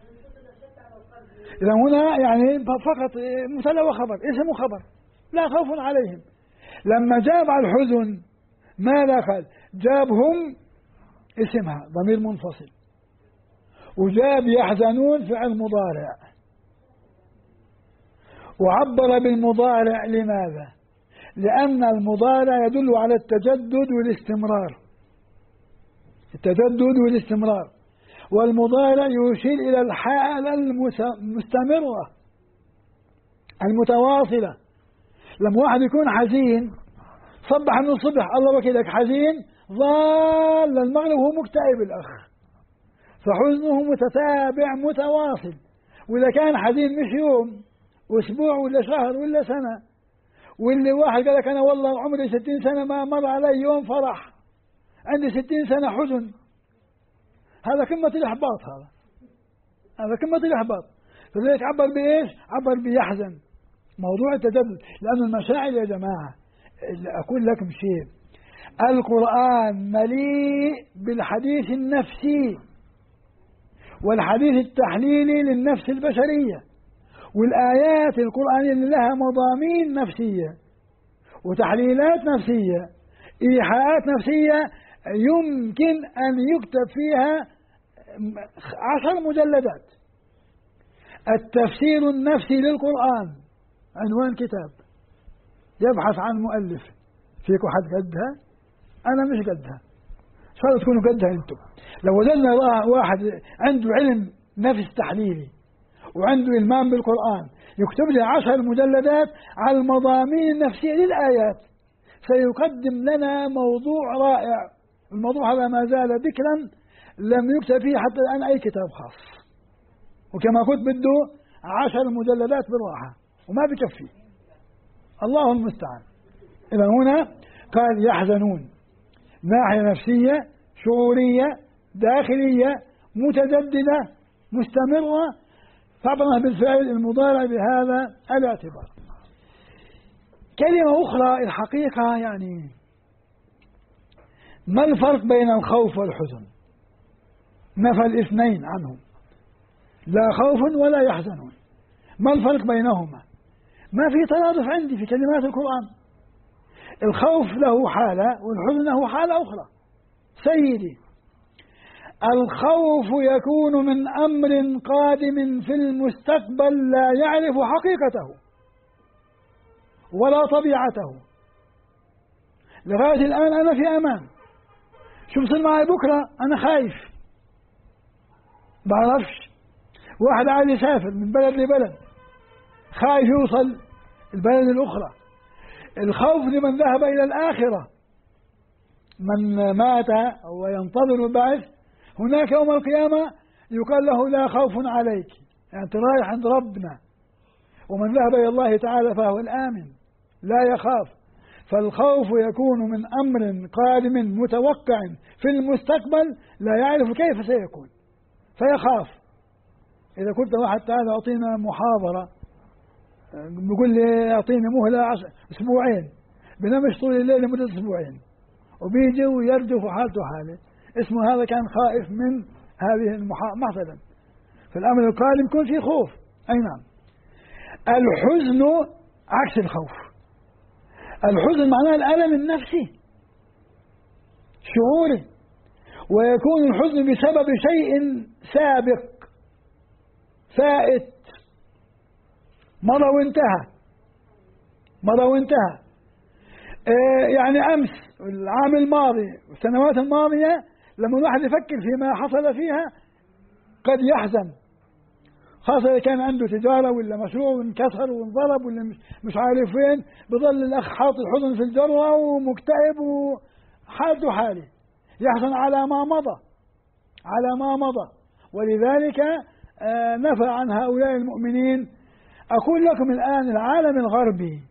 إذا هنا يعني فقط مبتدأ وخبر، اسم وخبر، لا خوف عليهم. لما جاب على الحزن ماذا قال؟ جابهم اسمها ضمير منفصل، وجاب يحزنون فعل مضارع، وعبر بالمضارع. لماذا؟ لأن المضارع يدل على التجدد والاستمرار، التجدد والاستمرار، والمضارع يشير إلى الحالة المستمرة المتواصلة. لما واحد يكون حزين صبح من الصبح الله وكيلك حزين ظل المغرب وهو مكتئب الأخ، فحزنه متتابع متواصل. وإذا كان حزين مش يوم وأسبوع ولا شهر ولا سنة، واللي واحد قال لك أنا والله عمري 60 سنة ما مر علي يوم فرح، عندي 60 سنة حزن، هذا قمة الإحباط. هذا قمة الإحباط. فلذلك عبر بإيش؟ عبر بيحزن. موضوع التجدد، لأن المشاعر يا جماعة أقول لكم شيء، القرآن مليء بالحديث النفسي والحديث التحليلي للنفس البشرية، والآيات القرآنية اللي لها مضامين نفسية وتحليلات نفسية، إيحاءات نفسية، يمكن أن يكتب فيها 10 مجلدات. التفسير النفسي للقرآن عنوان كتاب، يبحث عن مؤلف. فيكم حد قدها؟ أنا مش قدها، إن شاء الله تكونوا قدها أنتم. لو وجدنا واحد عنده علم نفس تحليلي وعنده إلمام بالقرآن يكتب لي 10 مجلدات على المضامين النفسية للآيات، سيقدم لنا موضوع رائع. الموضوع هذا ما زال ذكرا لم يكتب فيه حتى الآن أي كتاب خاص، وكما قلت بده 10 مجلدات بالراحة وما بكفي، الله المستعان. إذا هنا قال يحزنون، ناحية نفسية شعورية داخلية متجددة مستمرة، فعبرنا بالفعل المضارع بهذا الاعتبار. كلمة أخرى الحقيقة يعني ما الفرق بين الخوف والحزن؟ نفى الاثنين عنهم، لا خوف ولا يحزنون. ما الفرق بينهما؟ ما في ترادف عندي في كلمات القرآن. الخوف له حالة والحزن له حالة أخرى. سيدي، الخوف يكون من أمر قادم في المستقبل لا يعرف حقيقته ولا طبيعته. لغاية الآن أنا في أمان، شو بصير معي بكرة أنا خايف، بعرفش. واحد عايز يسافر من بلد لبلد، خايف يوصل البلد الأخرى. الخوف لمن ذهب إلى الآخرة، من مات وينتظر البعث هناك يوم القيامة يقال له لا خوف عليك، يعني أنت رايح عند ربنا. ومن ذهب إلى الله تعالى فهو الآمن لا يخاف. فالخوف يكون من أمر قادم متوقع في المستقبل لا يعرف كيف سيكون فيخاف. إذا قلت واحد تعالى أعطينا محاضرة، بيقول لي أعطيني مهلة 2 أسبوع، بنمش طول الليل لمدة 2 أسبوع، وبيجي ويرجف حالته حاله، اسمه هذا كان خائف من هذه مثلا. فالأمر القادم يكون فيه خوف. أي نعم. الحزن عكس الخوف. الحزن معناه الألم النفسي، شعوري، ويكون الحزن بسبب شيء سابق فائت مضى وانتهى. يعني أمس العام الماضي والسنوات الماضية لما الواحد يفكر فيما حصل فيها قد يحزن، خاصة إذا كان عنده تجارة ولا مشروع وانكسر وانضرب ولا مش عارف وين، بظل الأخ حاط الحزن في الجرة ومكتئب وحالته حالي، يحزن على ما مضى. ولذلك نفى عن هؤلاء المؤمنين. أقول لكم الآن العالم الغربي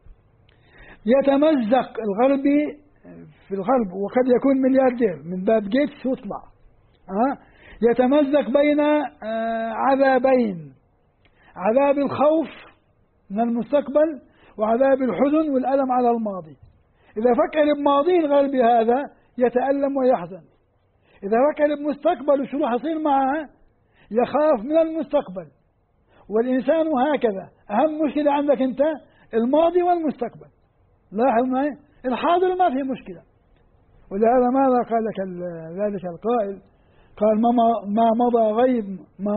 يتمزق، الغربي في الغرب وقد يكون ملياردير من باب جيتس ويطلع، يتمزق بين عذابين: عذاب الخوف من المستقبل وعذاب الحزن والألم على الماضي. إذا فكر بماضي الغربي هذا يتألم ويحزن، إذا فكر بمستقبل وشو راح يصير معه يخاف من المستقبل. والإنسان هكذا، أهم مشكلة عندك أنت الماضي والمستقبل. لاحظ معي الحاضر ما فيه مشكلة. ولهذا ماذا قال لك ذلك القائل؟ قال ما مضى غيب ما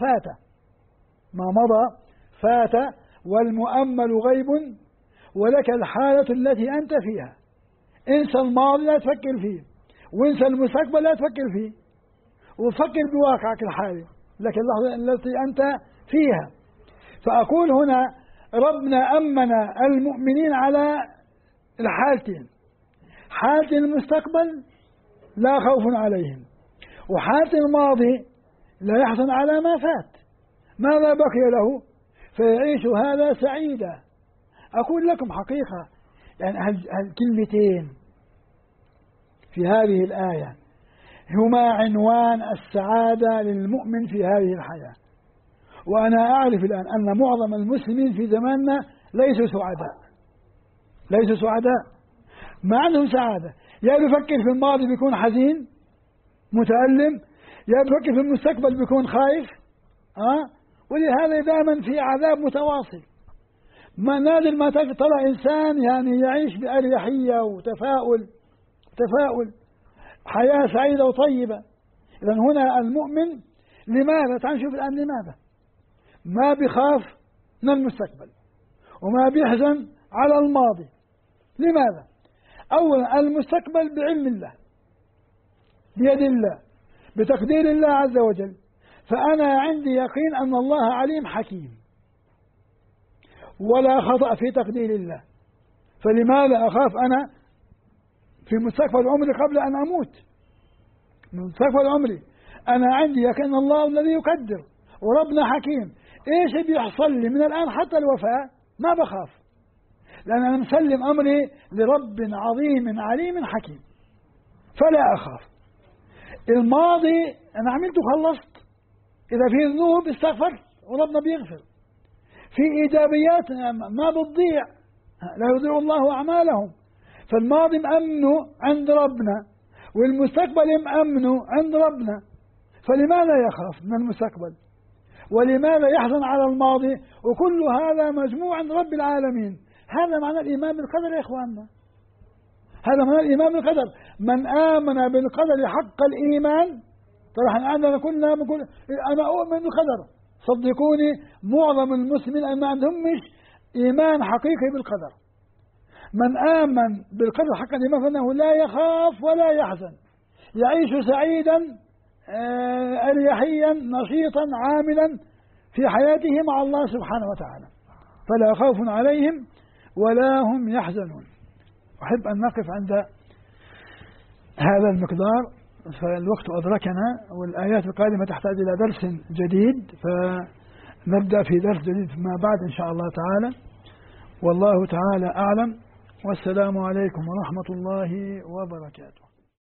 مضى فات والمؤمل غيب ولك الحالة التي أنت فيها. انسى الماضي لا تفكر فيه، وانسى المستقبل لا تفكر فيه، وفكر بواقعك الحالي، لك اللحظة التي أنت فيها. فأقول هنا ربنا أمن المؤمنين على الحالتين: حالة المستقبل لا خوف عليهم، وحالة الماضي لا يحزن على ما فات. ماذا بقي له؟ فيعيش هذا سعيدا. أقول لكم حقيقة، يعني هالكلمتين في هذه الآية هما عنوان السعادة للمؤمن في هذه الحياة. وأنا أعرف الآن أن معظم المسلمين في زماننا ليسوا سعداء، ما عندهم سعادة. يا بيفكر في الماضي بيكون حزين متألم، يا بيفكر في المستقبل بيكون خايف. ولهذا دائما في عذاب متواصل. ما نادر ما ترى إنسان يعني يعيش بأريحية وتفاؤل حياة سعيدة وطيبة. إذن هنا المؤمن لماذا؟ تعال نشوف الآن لماذا ما بيخاف من المستقبل وما بيحزن على الماضي. لماذا؟ أولا المستقبل بعلم الله، بيد الله، بتقدير الله عز وجل. فأنا عندي يقين أن الله عليم حكيم ولا خطأ في تقدير الله. فلماذا أخاف أنا في مستقبل عمري قبل أن أموت؟ من مستقبل عمري أنا عندي يقين الله الذي يقدر، وربنا حكيم. إيش بيحصل لي من الآن حتى الوفاة ما بخاف، لأن أنا مسلم أمري لرب عظيم عليم حكيم، فلا أخاف. الماضي أنا عملت وخلصت، إذا في ذنوب استغفر وربنا بيغفر، في إيجابيات ما بتضيع، لا يضيع الله أعمالهم. فالماضي مأمنه عند ربنا والمستقبل مأمنه عند ربنا، فلماذا يخاف من المستقبل؟ ولماذا يحزن على الماضي؟ وكل هذا مجموع عند رب العالمين. هذا معنى الإيمان بالقدر يا إخواننا، هذا معنى الإيمان بالقدر. من آمن بالقدر حق الإيمان. طبعا عندنا كنا بنقول أنا أؤمن بالقدر، صدقوني معظم المسلمين ما عندهمش إيمان حقيقي بالقدر. من آمن بالقدر حق الإيمان فإنه لا يخاف ولا يحزن، يعيش سعيدا أريحيا نشيطا عاملا في حياته مع الله سبحانه وتعالى، فلا خوف عليهم ولا هم يحزنون. أحب أن نقف عند هذا المقدار، فالوقت أدركنا والآيات القادمة تحتاج إلى درس جديد، فنبدأ في درس جديد فيما بعد إن شاء الله تعالى. والله تعالى أعلم، والسلام عليكم ورحمة الله وبركاته.